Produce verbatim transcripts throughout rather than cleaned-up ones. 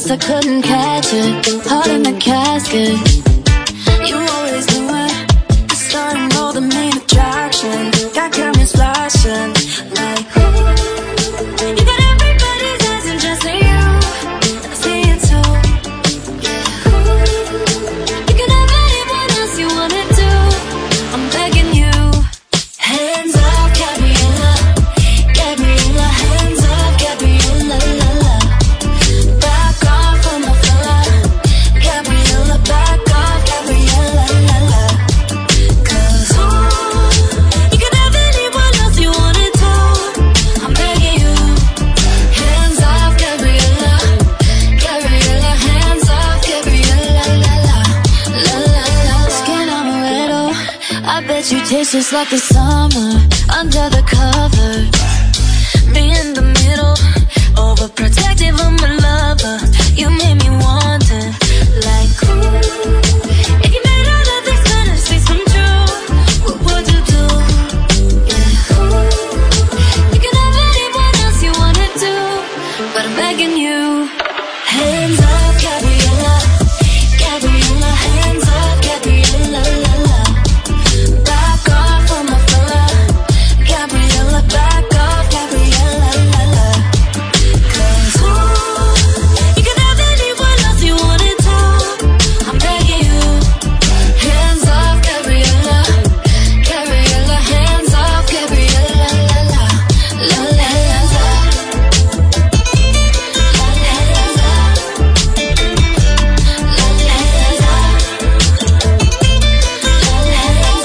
I couldn't catch it. Heart in the casket. You always knew it. The start and all the main attraction. Got cameras flashing like ooh. You got everybody's eyes and just you. I see it too. Yeah. Ooh. You can have anyone else you wanna do. I'm begging you. Hands off, Gabriella. Gabriella, hands off, Gabriella, la la. Back off from my fella. Gabriella, back off, Gabriella, la la. Cause ooh, you can have anyone else you wanna do. I'm begging you. Hands off, Gabriella. Gabriella, hands off, Gabriella, la la. La la la. Skin amaretto. I bet you taste just like the summer under the cover. Me in the middle, overprotective of my lover. You made me want it, like ooh. If you made all of these fantasies come true, what would you do? Yeah, ooh. You can have anyone else you wanna do, but I'm begging you. Hands off, Gabriella. Gabriella, hands off, Gabriella, la la. Back off from my fella. Gabriella, back off, Gabriella, la la. Cause ooh, you can have anyone else you wanna do. I'm begging you. Hands off, Gabriella. Gabriella, hands off, Gabriella, la la. La la, hands off. La la, hands off. La la, hands off. La la, hands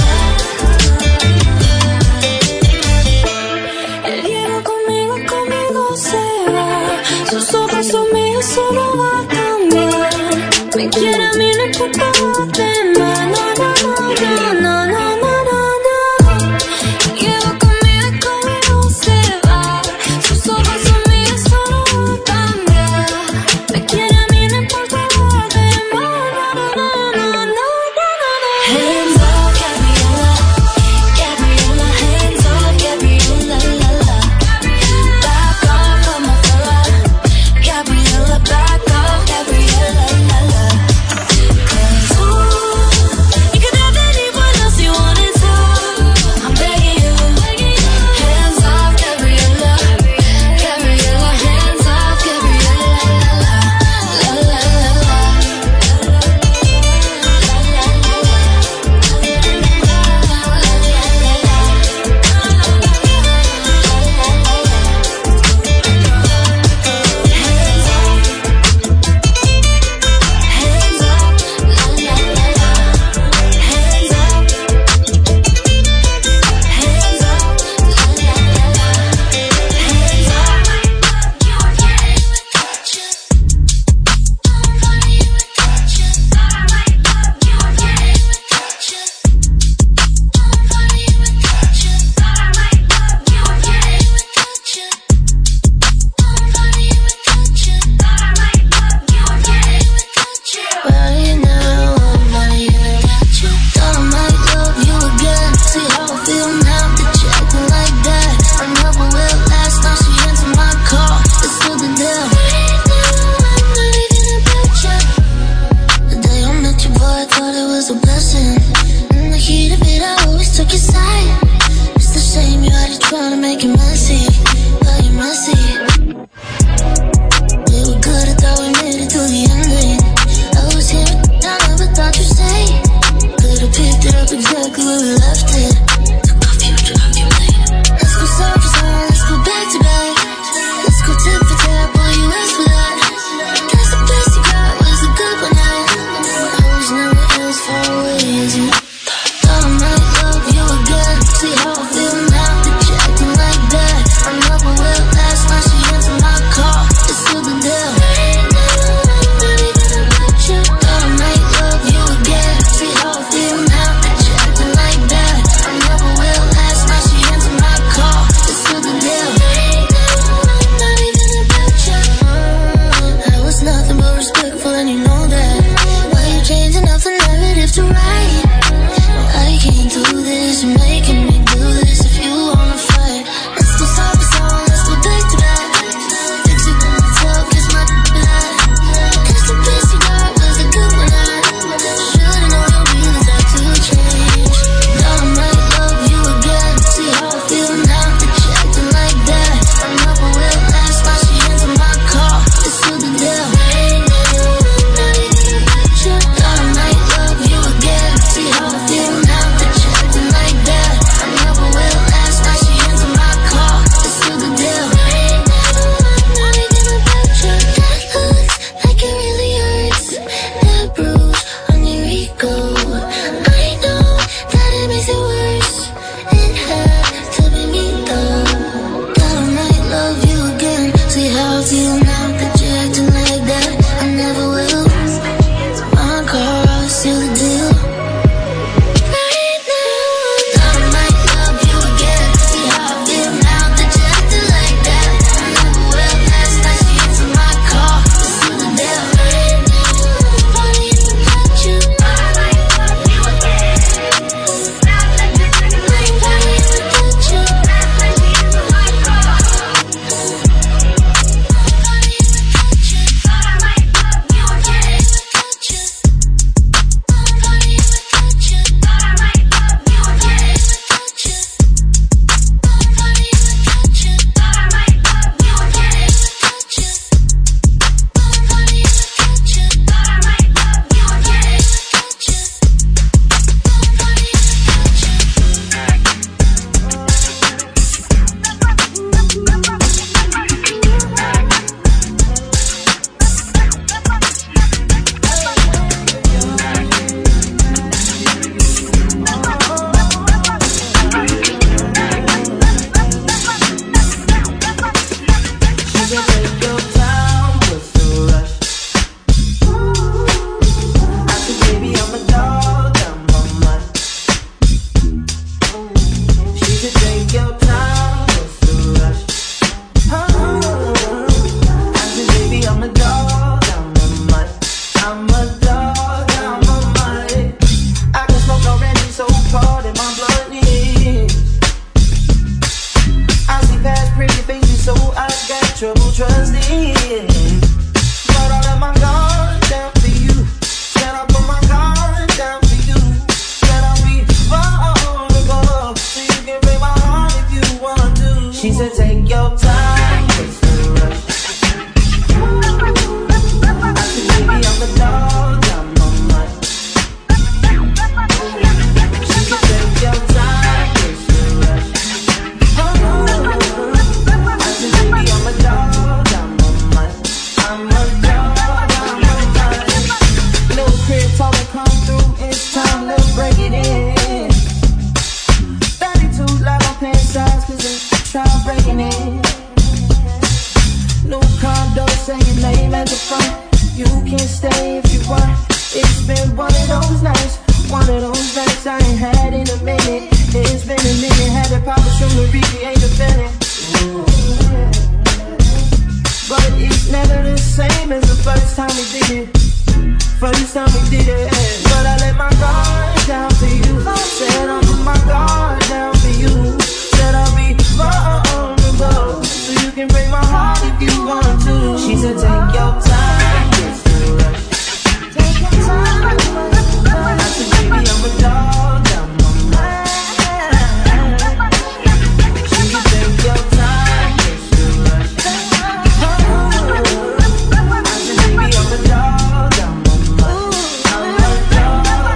off. El hielo conmigo, conmigo se va. Sus ojos son míos, solo va a cambiar. Me quiere a mí, no importa los demás. No, no, no, no, no, no, no, no. El hielo conmigo, conmigo se va. Sus ojos son míos, solo va a cambiar. Me quiere a mí, no importa los demás. No, no, no, no, no, no, no. Hands off, Gabriella. Gabriella, hands off, Gabriella, la la. Back off from my fella. Gabriella, back off, Gabriella, la la. Cause ooh, you can have anyone else you wanna do. I'm begging you. Hands off, Gabriella. Gabriella, hands off, Gabriella, la la. La la la la. La la la la. Where are you now? I'm not here. Thought I might love you again. See how I feel now that you're acting like that. I never will last. Now she answered my call. It's still the deal. I'm not even about you. The day I met you, boy, I thought it was a blessing. In the heat of it, I always took your side. It's the shame you had to try to make it messy, but you're messy. We were good, I thought we made it through the ending. I was here, I never thought you'd say. Could've picked it up exactly where we left it. Took our future, how you made it. Let's go surface on, let's go back to back. Let's go tip for tap, boy, you asked for that. Guess the best you got was a good one night. I was never as far away as you. Thought I might love you again. See how I feel now that you're acting like that. I never will last, now she answered my call. It's still the deal. Thought I might love you again. See how I feel now that you're acting like that. I never will last, now she answered my call. It's still the deal. Not even about you. I was nothing but respectful and you know that. Why you changing up the narrative to right? can stay if you want. It's been one of those nights, one of those nights I ain't had in a minute. It's been a minute, had to pop a string to recreate the feeling. But it's never the same as the first time we did it. First time we did it. But I let my guard down for you. Said I'll put my guard down for you. Said I'll be vulnerable, so you can break my heart if you want to. She said take your time, it's no rush. Take your time. I said baby I'm a dog, I'm a man. She said take your time, it's no rush. I said baby I'm a dog, I'm a man. I'm a dog,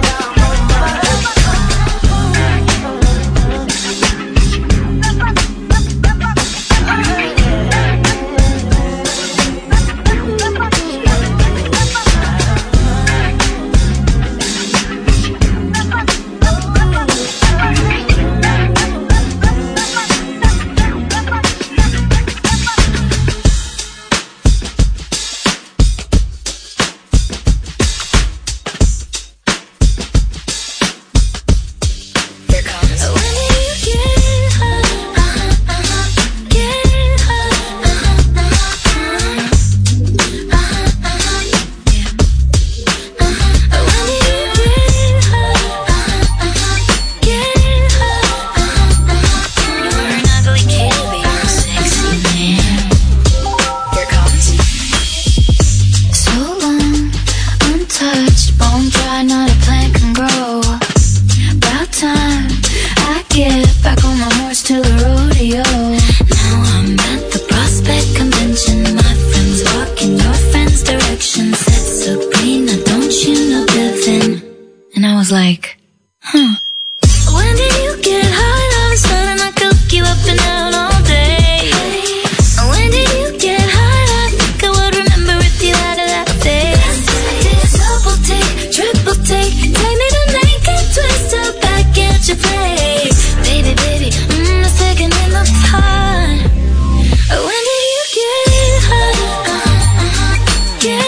like, huh. When did you get high? All of a sudden I could hook you up and out all day. When did you get high? I think I would remember if you had a that day. Double take, triple take, take me to naked, twist up back at your place. Baby, baby, mm, a second in the pot. When did you get high? Get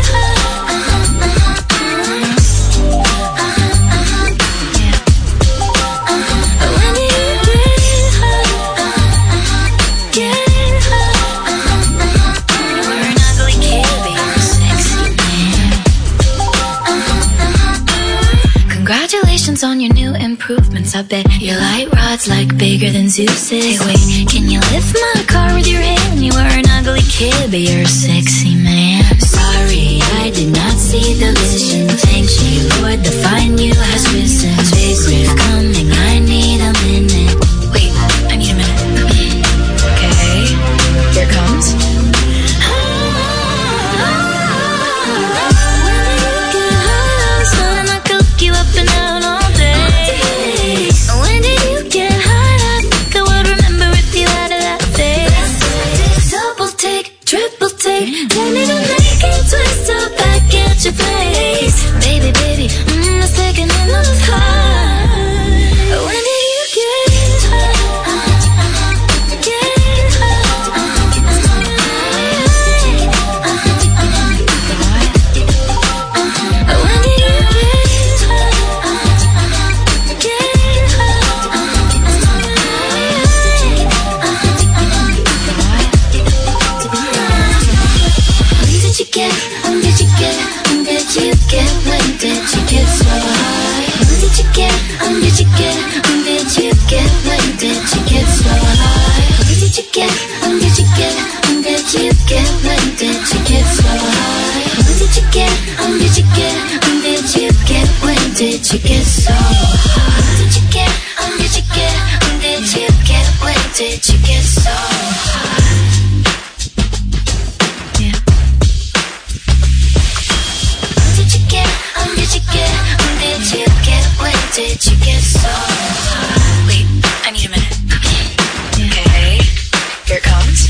on your new improvements. I bet your light rod's like bigger than Zeus's. Hey, wait, can you lift my car with your hand? You were an ugly kid, but you're a sexy man. Sorry, I did not see the vision. Thanks, you, Lord, the fine you has risen. Spacecraft coming, I need a minute. Wait, I need a minute. Okay, here it comes. You up and out all day. When did you get high? I think I would remember if you had a that day. Double take, triple take, take me to naked, twist up back at your place. Baby, baby, mm, a second in the car. When did you get high? Get high. When did you get, when did you get, when did you get, when did you get so high? When did you get, when did you get, when did you get, when did you get so high? When did you get, when did you get, when did you get, when did you get so high? When did you get, when did you get, when did you get, when did you get so high? When did you get, when did you get, when did you get, when did you get so high? Did you get so high? Wait, I need a minute. Okay, here it comes.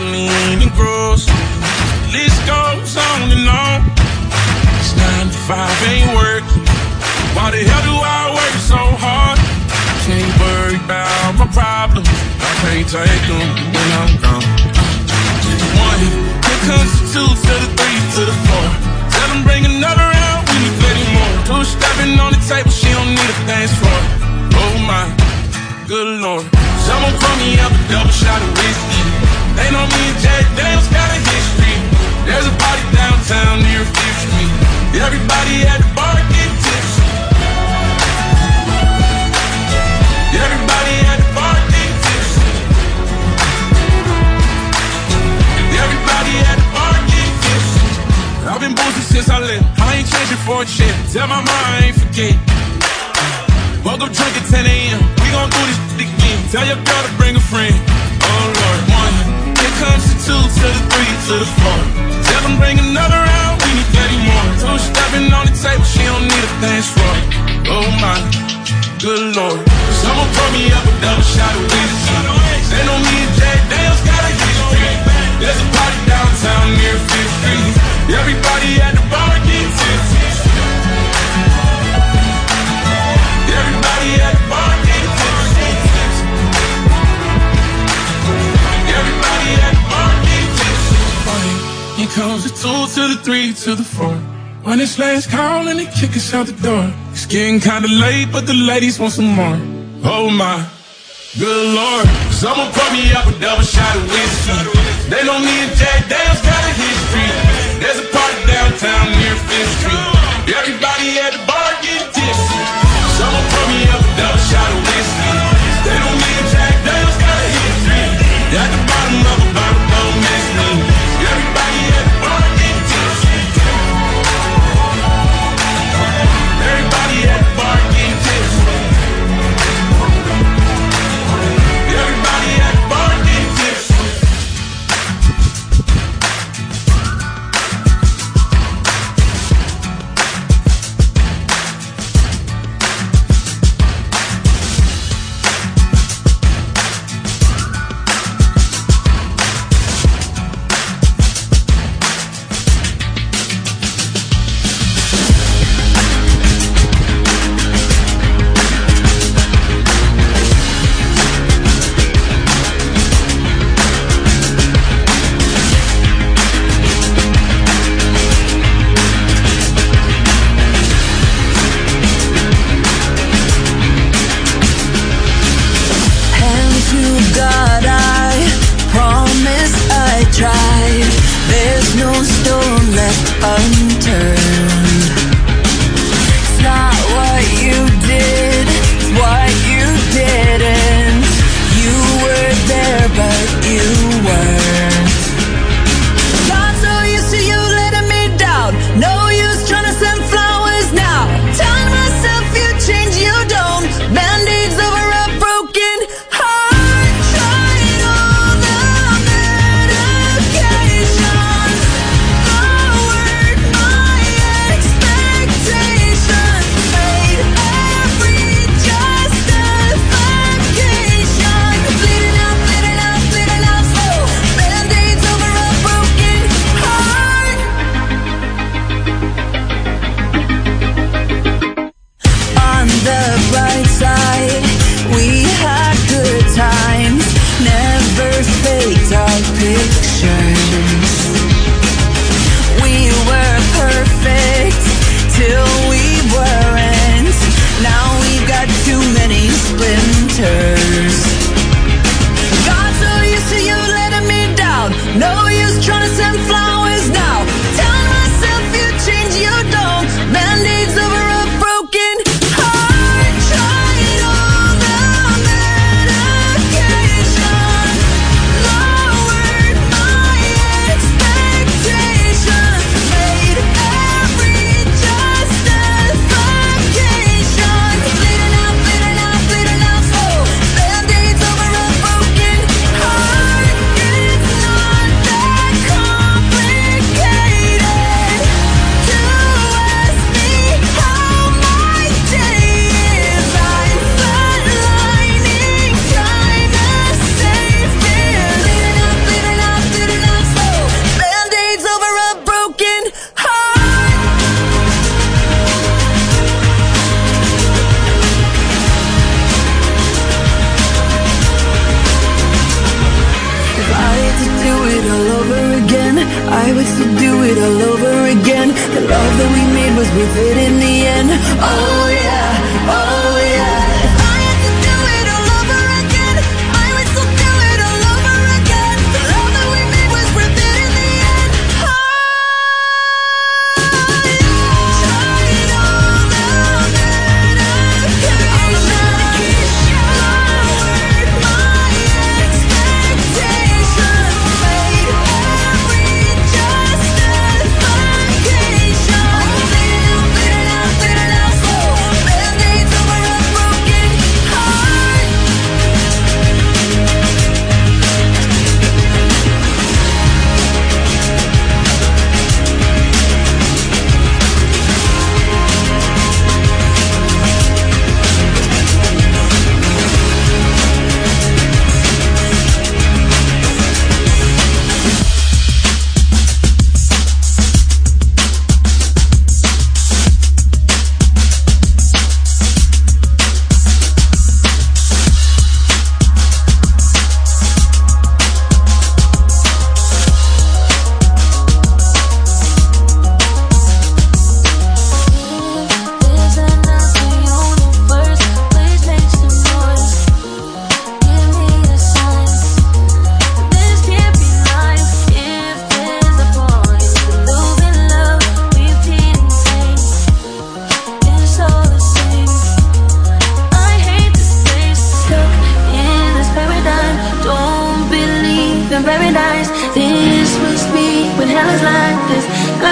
gasoline and groceries. List goes on and on. It's nine to five ain't working. Why the hell do I work so hard? Can't worry about my problems. I can't take them when I'm gone. One, here comes the two to the three to the four. Tell them bring another round, we need plenty more. Two stepping on the table, she don't need a dance floor. Oh my, good lord. Someone pour me up a double shot of whiskey. They know me and Jack Daniels got a history. There's a party downtown near Fifth Street. Everybody at the bar get tipsy. Everybody at the bar get tipsy. Everybody at the bar get tipsy. I've been boozing since I left. I ain't changing for a check. Tell my mom I ain't forget. Woke up drunk at ten a.m. We gon' do this again. Tell your girl to bring a friend. Oh Lord, one. Here comes the two to the three to the four. Tell them bring another round. We need thirty more. Two stepping on the table. She don't need a dance floor. Oh my, good lord. Someone pour me up a double shot of whiskey. They know me and Jack Daniels got a history. There's a party downtown near Fifth Street. Everybody at the bar get tipsy. Everybody at the bar get tipsy. Everybody at the bar get tipsy. Here comes the two to the three to the four. When it's last call and they kick us out the door. It's getting kinda late, but the ladies want some more. Oh my, good lord. Someone pour me up a double shot of whiskey. They know me and Jack Daniels got a history. There's a party downtown near Fifth Street. Everybody at the bar get tipsy. Someone pour me up a double shot of whiskey. They know me and Jack Daniels got a history. At the bottom of a bottle, don't miss me. Everybody at the bar get tipsy. Everybody at the bar get tipsy. Everybody at the bar get tipsy.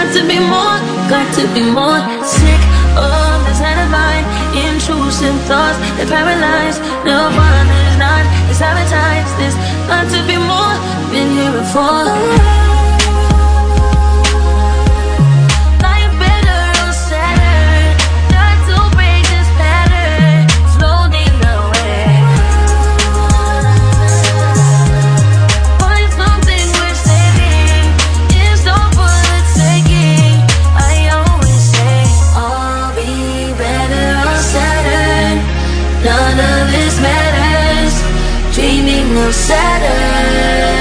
got to be more, got to be more. Sick of this head of mine, intrusive thoughts that paralyze. No one is not, it's advertised. This got to be more, been here before. None of this matters. Dreaming of Saturn.